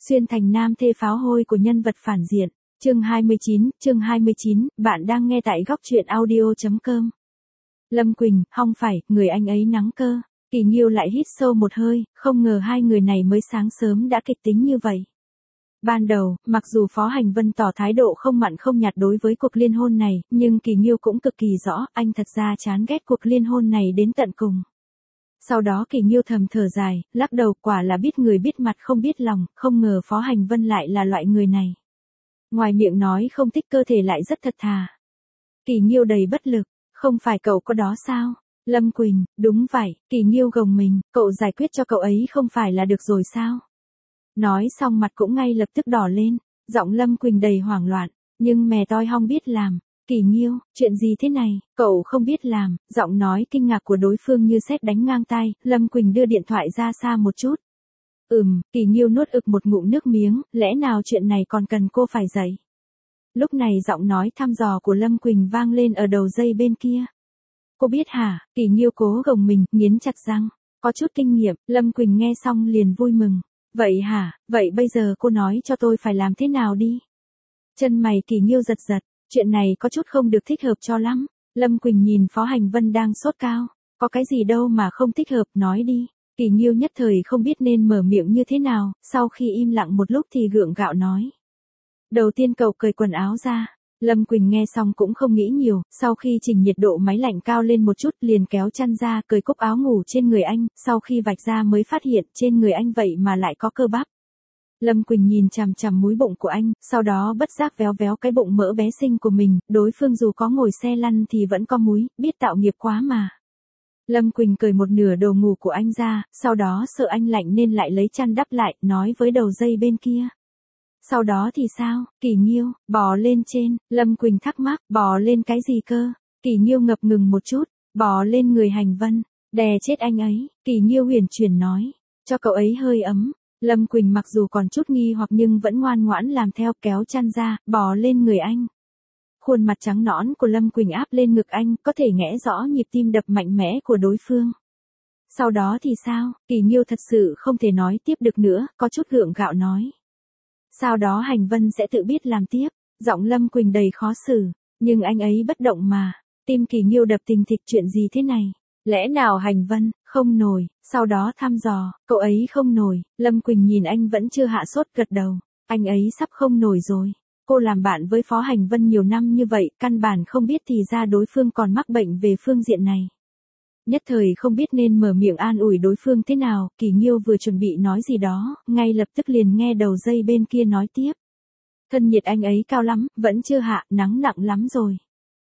Xuyên thành nam thê pháo hôi của nhân vật phản diện. Chương 29, bạn đang nghe tại góc truyện audio.com. Lâm Quỳnh, không phải, người anh ấy nắng cơ. Kỳ Nghiêu lại hít sâu một hơi, không ngờ hai người này mới sáng sớm đã kịch tính như vậy. Ban đầu, mặc dù Phó Hành Vân tỏ thái độ không mặn không nhạt đối với cuộc liên hôn này, nhưng Kỳ Nghiêu cũng cực kỳ rõ, anh thật ra chán ghét cuộc liên hôn này đến tận cùng. Sau đó Kỳ Nghiêu thầm thở dài, lắc đầu, quả là biết người biết mặt không biết lòng, không ngờ Phó Hành Vân lại là loại người này. Ngoài miệng nói không thích cơ thể lại rất thật thà. Kỳ Nghiêu đầy bất lực, không phải cậu có đó sao? Lâm Quỳnh, đúng vậy, Kỳ Nghiêu gồng mình, cậu giải quyết cho cậu ấy không phải là được rồi sao? Nói xong mặt cũng ngay lập tức đỏ lên, giọng Lâm Quỳnh đầy hoảng loạn, nhưng mẹ tôi không biết làm. Kỳ Nghiêu, chuyện gì thế này, cậu không biết làm, giọng nói kinh ngạc của đối phương như sét đánh ngang tai, Lâm Quỳnh đưa điện thoại ra xa một chút. Kỳ Nghiêu nuốt ực một ngụm nước miếng, lẽ nào chuyện này còn cần cô phải dạy. Lúc này giọng nói thăm dò của Lâm Quỳnh vang lên ở đầu dây bên kia. Cô biết hả, Kỳ Nghiêu cố gồng mình, nghiến chặt răng, có chút kinh nghiệm, Lâm Quỳnh nghe xong liền vui mừng. Vậy hả, vậy bây giờ cô nói cho tôi phải làm thế nào đi. Chân mày Kỳ Nghiêu giật giật, chuyện này có chút không được thích hợp cho lắm. Lâm Quỳnh nhìn Phó Hành Vân đang sốt cao, có cái gì đâu mà không thích hợp, nói đi. Kỳ Nghiêu nhất thời không biết nên mở miệng như thế nào, sau khi im lặng một lúc thì gượng gạo nói. Đầu tiên cậu cởi quần áo ra. Lâm Quỳnh nghe xong cũng không nghĩ nhiều, sau khi chỉnh nhiệt độ máy lạnh cao lên một chút liền kéo chăn ra cởi cúc áo ngủ trên người anh, sau khi vạch ra mới phát hiện trên người anh vậy mà lại có cơ bắp. Lâm Quỳnh nhìn chằm chằm múi bụng của anh, sau đó bất giác véo véo cái bụng mỡ bé xinh của mình, đối phương dù có ngồi xe lăn thì vẫn có múi, biết tạo nghiệp quá mà. Lâm Quỳnh cởi một nửa đồ ngủ của anh ra, sau đó sợ anh lạnh nên lại lấy chăn đắp lại, nói với đầu dây bên kia. Sau đó thì sao, Kỳ Nghiêu, bò lên trên, Lâm Quỳnh thắc mắc, bò lên cái gì cơ? Kỳ Nghiêu ngập ngừng một chút, bò lên người Hành Vân, đè chết anh ấy, Kỳ Nghiêu huyền chuyển nói, cho cậu ấy hơi ấm. Lâm Quỳnh mặc dù còn chút nghi hoặc nhưng vẫn ngoan ngoãn làm theo, kéo chăn ra, bò lên người anh. Khuôn mặt trắng nõn của Lâm Quỳnh áp lên ngực anh, có thể nghe rõ nhịp tim đập mạnh mẽ của đối phương. Sau đó thì sao, Kỳ Nghiêu thật sự không thể nói tiếp được nữa, có chút gượng gạo nói. Sau đó Hành Vân sẽ tự biết làm tiếp, giọng Lâm Quỳnh đầy khó xử, nhưng anh ấy bất động mà. Tim Kỳ Nghiêu đập thình thịch, chuyện gì thế này? Lẽ nào Hành Vân không nổi? Sau đó thăm dò, cậu ấy không nổi. Lâm Quỳnh nhìn anh vẫn chưa hạ sốt, gật đầu, anh ấy sắp không nổi rồi. Cô làm bạn với Phó Hành Vân nhiều năm như vậy, căn bản không biết thì ra đối phương còn mắc bệnh về phương diện này. Nhất thời không biết nên mở miệng an ủi đối phương thế nào, Kỳ Nghiêu vừa chuẩn bị nói gì đó, ngay lập tức liền nghe đầu dây bên kia nói tiếp. Thân nhiệt anh ấy cao lắm, vẫn chưa hạ, nắng nặng lắm rồi.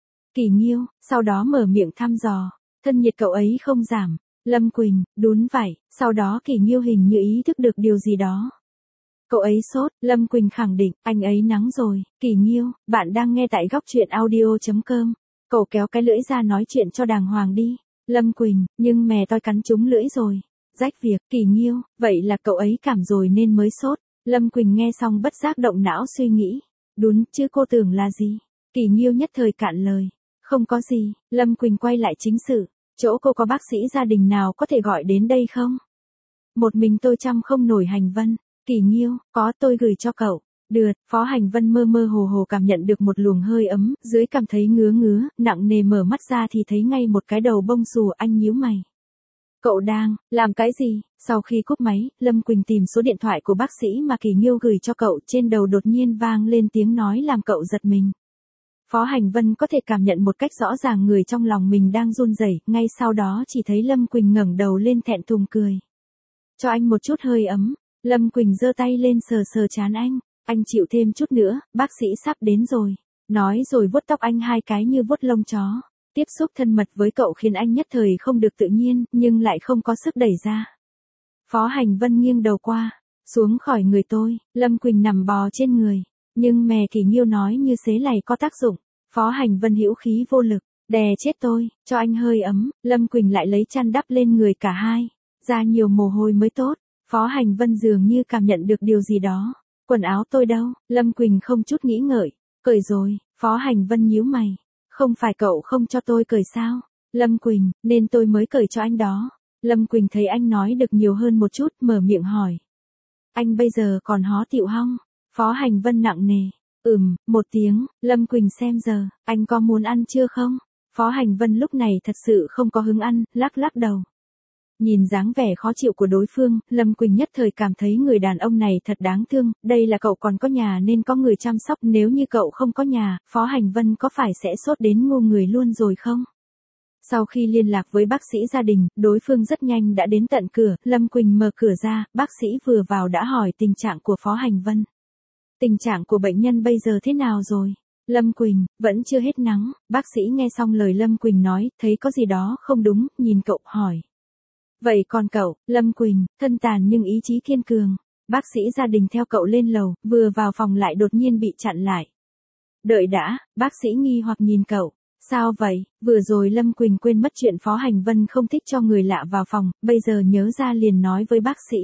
Kỳ Nghiêu, sau đó mở miệng thăm dò, thân nhiệt cậu ấy không giảm. Lâm Quỳnh, đúng vậy, sau đó Kỳ Nghiêu hình như ý thức được điều gì đó. Cậu ấy sốt, Lâm Quỳnh khẳng định, anh ấy nắng rồi. Kỳ Nghiêu, bạn đang nghe tại góc truyện audio.com. Cậu kéo cái lưỡi ra nói chuyện cho đàng hoàng đi. Lâm Quỳnh, nhưng mè tôi cắn trúng lưỡi rồi. Rách việc, Kỳ Nghiêu, vậy là cậu ấy cảm rồi nên mới sốt. Lâm Quỳnh nghe xong bất giác động não suy nghĩ. Đúng, chứ cô tưởng là gì? Kỳ Nghiêu nhất thời cạn lời. Không có gì, Lâm Quỳnh quay lại chính sự. Chỗ cô có bác sĩ gia đình nào có thể gọi đến đây không? Một mình tôi chăm không nổi Hành Vân. Kỳ Nghiêu, có, tôi gửi cho cậu. Được, Phó Hành Vân mơ mơ hồ hồ cảm nhận được một luồng hơi ấm, dưới cảm thấy ngứa ngứa, nặng nề mở mắt ra thì thấy ngay một cái đầu bông xù, anh nhíu mày. Cậu đang làm cái gì? Sau khi cúp máy, Lâm Quỳnh tìm số điện thoại của bác sĩ mà Kỳ Nghiêu gửi cho cậu, trên đầu đột nhiên vang lên tiếng nói làm cậu giật mình. Phó Hành Vân có thể cảm nhận một cách rõ ràng người trong lòng mình đang run rẩy, ngay sau đó chỉ thấy Lâm Quỳnh ngẩng đầu lên thẹn thùng cười. Cho anh một chút hơi ấm. Lâm Quỳnh giơ tay lên sờ sờ trán anh chịu thêm chút nữa, bác sĩ sắp đến rồi. Nói rồi vuốt tóc anh hai cái như vuốt lông chó. Tiếp xúc thân mật với cậu khiến anh nhất thời không được tự nhiên, nhưng lại không có sức đẩy ra. Phó Hành Vân nghiêng đầu qua, xuống khỏi người tôi, Lâm Quỳnh nằm bò trên người. Nhưng mè Kỳ Nghiêu nói như xế lầy có tác dụng. Phó Hành Vân hữu khí vô lực, đè chết tôi, cho anh hơi ấm. Lâm Quỳnh lại lấy chăn đắp lên người cả hai. Ra nhiều mồ hôi mới tốt. Phó Hành Vân dường như cảm nhận được điều gì đó. Quần áo tôi đâu? Lâm Quỳnh không chút nghĩ ngợi. Cởi rồi. Phó Hành Vân nhíu mày. Không phải cậu không cho tôi cởi sao? Lâm Quỳnh, nên tôi mới cởi cho anh đó. Lâm Quỳnh thấy anh nói được nhiều hơn một chút, mở miệng hỏi. anh bây giờ còn hó tiểu hong. Phó Hành Vân nặng nề. Một tiếng, Lâm Quỳnh xem giờ, anh có muốn ăn chưa không? Phó Hành Vân lúc này thật sự không có hứng ăn, lắc lắc đầu. Nhìn dáng vẻ khó chịu của đối phương, Lâm Quỳnh nhất thời cảm thấy người đàn ông này thật đáng thương, đây là cậu còn có nhà nên có người chăm sóc, nếu như cậu không có nhà, Phó Hành Vân có phải sẽ sốt đến ngu người luôn rồi không? Sau khi liên lạc với bác sĩ gia đình, đối phương rất nhanh đã đến tận cửa, Lâm Quỳnh mở cửa ra, bác sĩ vừa vào đã hỏi tình trạng của Phó Hành Vân. Tình trạng của bệnh nhân bây giờ thế nào rồi? Lâm Quỳnh, vẫn chưa hết nắng, bác sĩ nghe xong lời Lâm Quỳnh nói, thấy có gì đó không đúng, nhìn cậu hỏi. Vậy còn cậu, Lâm Quỳnh, thân tàn nhưng ý chí kiên cường. Bác sĩ gia đình theo cậu lên lầu, vừa vào phòng lại đột nhiên bị chặn lại. Đợi đã, bác sĩ nghi hoặc nhìn cậu. Sao vậy? Vừa rồi Lâm Quỳnh quên mất chuyện Phó Hành Vân không thích cho người lạ vào phòng, bây giờ nhớ ra liền nói với bác sĩ.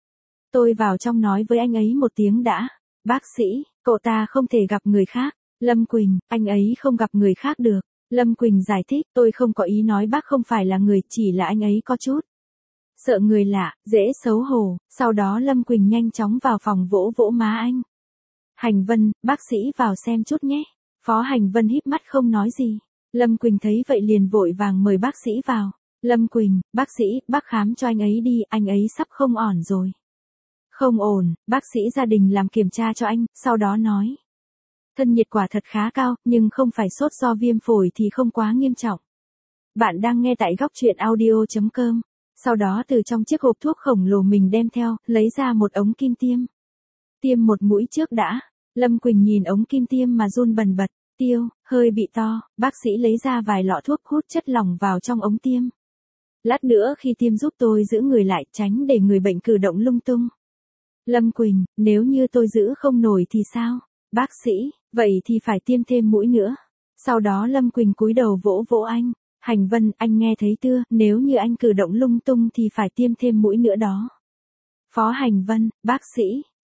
Tôi vào trong nói với anh ấy một tiếng đã. Bác sĩ, cậu ta không thể gặp người khác. Lâm Quỳnh, anh ấy không gặp người khác được. Lâm Quỳnh giải thích, tôi không có ý nói bác không phải là người, chỉ là anh ấy có chút sợ người lạ, dễ xấu hổ. Sau đó Lâm Quỳnh nhanh chóng vào phòng vỗ vỗ má anh. Hành Vân, bác sĩ vào xem chút nhé. Phó Hành Vân híp mắt không nói gì. Lâm Quỳnh thấy vậy liền vội vàng mời bác sĩ vào. Lâm Quỳnh, bác sĩ, bác khám cho anh ấy đi, anh ấy sắp không ổn rồi. Không ổn, bác sĩ gia đình làm kiểm tra cho anh, sau đó nói. Thân nhiệt quả thật khá cao, nhưng không phải sốt do viêm phổi thì không quá nghiêm trọng. Bạn đang nghe tại góc truyện audio.com. Sau đó từ trong chiếc hộp thuốc khổng lồ mình đem theo, lấy ra một ống kim tiêm. Tiêm một mũi trước đã. Lâm Quỳnh nhìn ống kim tiêm mà run bần bật. Tiêu, hơi bị to, bác sĩ lấy ra vài lọ thuốc hút chất lỏng vào trong ống tiêm. Lát nữa khi tiêm giúp tôi giữ người lại, tránh để người bệnh cử động lung tung. Lâm Quỳnh, nếu như tôi giữ không nổi thì sao? Bác sĩ, vậy thì phải tiêm thêm mũi nữa. Sau đó Lâm Quỳnh cúi đầu vỗ vỗ anh. Hành Vân, anh nghe thấy chưa, nếu như anh cử động lung tung thì phải tiêm thêm mũi nữa đó. Phó Hành Vân, bác sĩ,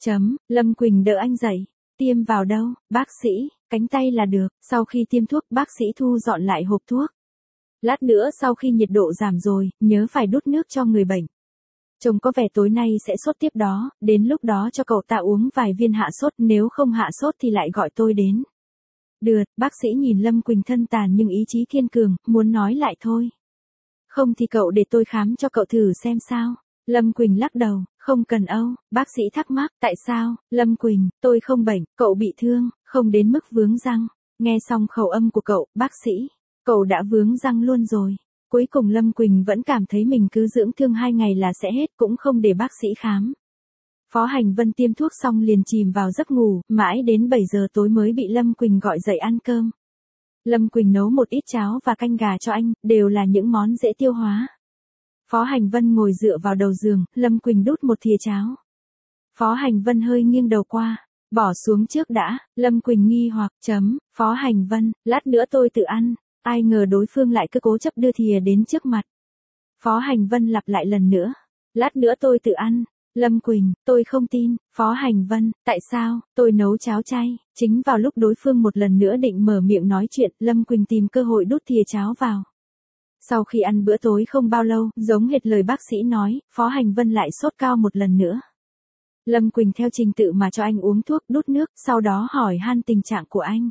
Lâm Quỳnh đỡ anh dậy. Tiêm vào đâu, bác sĩ, cánh tay là được. Sau khi tiêm thuốc, bác sĩ thu dọn lại hộp thuốc. Lát nữa sau khi nhiệt độ giảm rồi, nhớ phải đút nước cho người bệnh. Trông có vẻ tối nay sẽ sốt tiếp đó, đến lúc đó cho cậu ta uống vài viên hạ sốt, nếu không hạ sốt thì lại gọi tôi đến. Được, bác sĩ nhìn Lâm Quỳnh thân tàn nhưng ý chí kiên cường, muốn nói lại thôi. Không thì cậu để tôi khám cho cậu thử xem sao. Lâm Quỳnh lắc đầu, không cần âu, bác sĩ thắc mắc, tại sao? Lâm Quỳnh, tôi không bệnh, cậu bị thương, không đến mức vướng răng. Nghe xong khẩu âm của cậu, bác sĩ, cậu đã vướng răng luôn rồi. Cuối cùng Lâm Quỳnh vẫn cảm thấy mình cứ dưỡng thương 2 ngày là sẽ hết, cũng không để bác sĩ khám. Phó Hành Vân tiêm thuốc xong liền chìm vào giấc ngủ, mãi đến 7 giờ tối mới bị Lâm Quỳnh gọi dậy ăn cơm. Lâm Quỳnh nấu một ít cháo và canh gà cho anh, đều là những món dễ tiêu hóa. Phó Hành Vân ngồi dựa vào đầu giường, Lâm Quỳnh đút một thìa cháo. Phó Hành Vân hơi nghiêng đầu qua, bỏ xuống trước đã. Lâm Quỳnh nghi hoặc, Phó Hành Vân, lát nữa tôi tự ăn. Ai ngờ đối phương lại cứ cố chấp đưa thìa đến trước mặt. Phó Hành Vân lặp lại lần nữa, lát nữa tôi tự ăn. Lâm Quỳnh, tôi không tin. Phó Hành Vân, tại sao? Tôi nấu cháo chay. Chính vào lúc đối phương một lần nữa định mở miệng nói chuyện, Lâm Quỳnh tìm cơ hội đút thìa cháo vào. Sau khi ăn bữa tối không bao lâu, giống hệt lời bác sĩ nói, Phó Hành Vân lại sốt cao một lần nữa. Lâm Quỳnh theo trình tự mà cho anh uống thuốc, đút nước, sau đó hỏi han tình trạng của anh.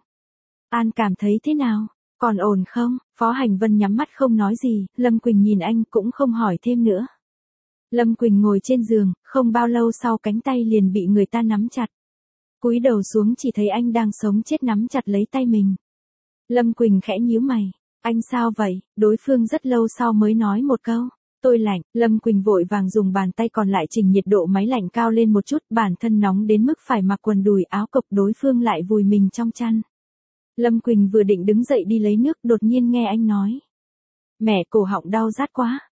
An cảm thấy thế nào? Còn ổn không? Phó Hành Vân nhắm mắt không nói gì, Lâm Quỳnh nhìn anh cũng không hỏi thêm nữa. Lâm Quỳnh ngồi trên giường, không bao lâu sau cánh tay liền bị người ta nắm chặt. Cúi đầu xuống chỉ thấy anh đang sống chết nắm chặt lấy tay mình. Lâm Quỳnh khẽ nhíu mày. Anh sao vậy? Đối phương rất lâu sau mới nói một câu. Tôi lạnh. Lâm Quỳnh vội vàng dùng bàn tay còn lại chỉnh nhiệt độ máy lạnh cao lên một chút, bản thân nóng đến mức phải mặc quần đùi áo cộc, đối phương lại vùi mình trong chăn. Lâm Quỳnh vừa định đứng dậy đi lấy nước, đột nhiên nghe anh nói. Mẹ, cổ họng đau rát quá.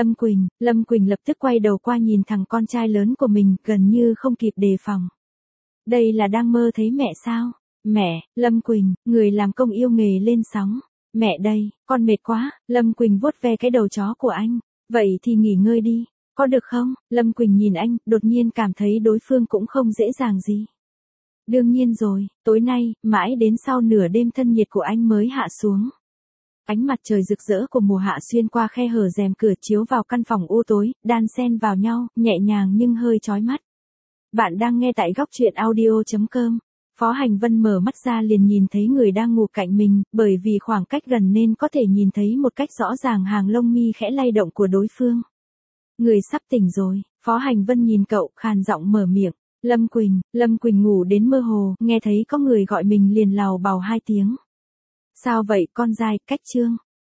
Lâm Quỳnh lập tức quay đầu qua nhìn thằng con trai lớn của mình, gần như không kịp đề phòng. Đây là đang mơ thấy mẹ sao? Mẹ, Lâm Quỳnh, người làm công yêu nghề lên sóng. Mẹ đây, con mệt quá. Lâm Quỳnh vuốt ve cái đầu chó của anh. Vậy thì nghỉ ngơi đi, có được không? Lâm Quỳnh nhìn anh, đột nhiên cảm thấy đối phương cũng không dễ dàng gì. Đương nhiên rồi, tối nay, mãi đến sau nửa đêm thân nhiệt của anh mới hạ xuống. Ánh mặt trời rực rỡ của mùa hạ xuyên qua khe hở rèm cửa chiếu vào căn phòng u tối, đan xen vào nhau, nhẹ nhàng nhưng hơi chói mắt. Bạn đang nghe tại góc chuyện audio.com. Phó Hành Vân mở mắt ra liền nhìn thấy người đang ngủ cạnh mình, bởi vì khoảng cách gần nên có thể nhìn thấy một cách rõ ràng hàng lông mi khẽ lay động của đối phương. Người sắp tỉnh rồi, Phó Hành Vân nhìn cậu, khàn giọng mở miệng. Lâm Quỳnh ngủ đến mơ hồ, nghe thấy có người gọi mình liền lào bào 2 tiếng. Sao vậy con dai, cách Trương?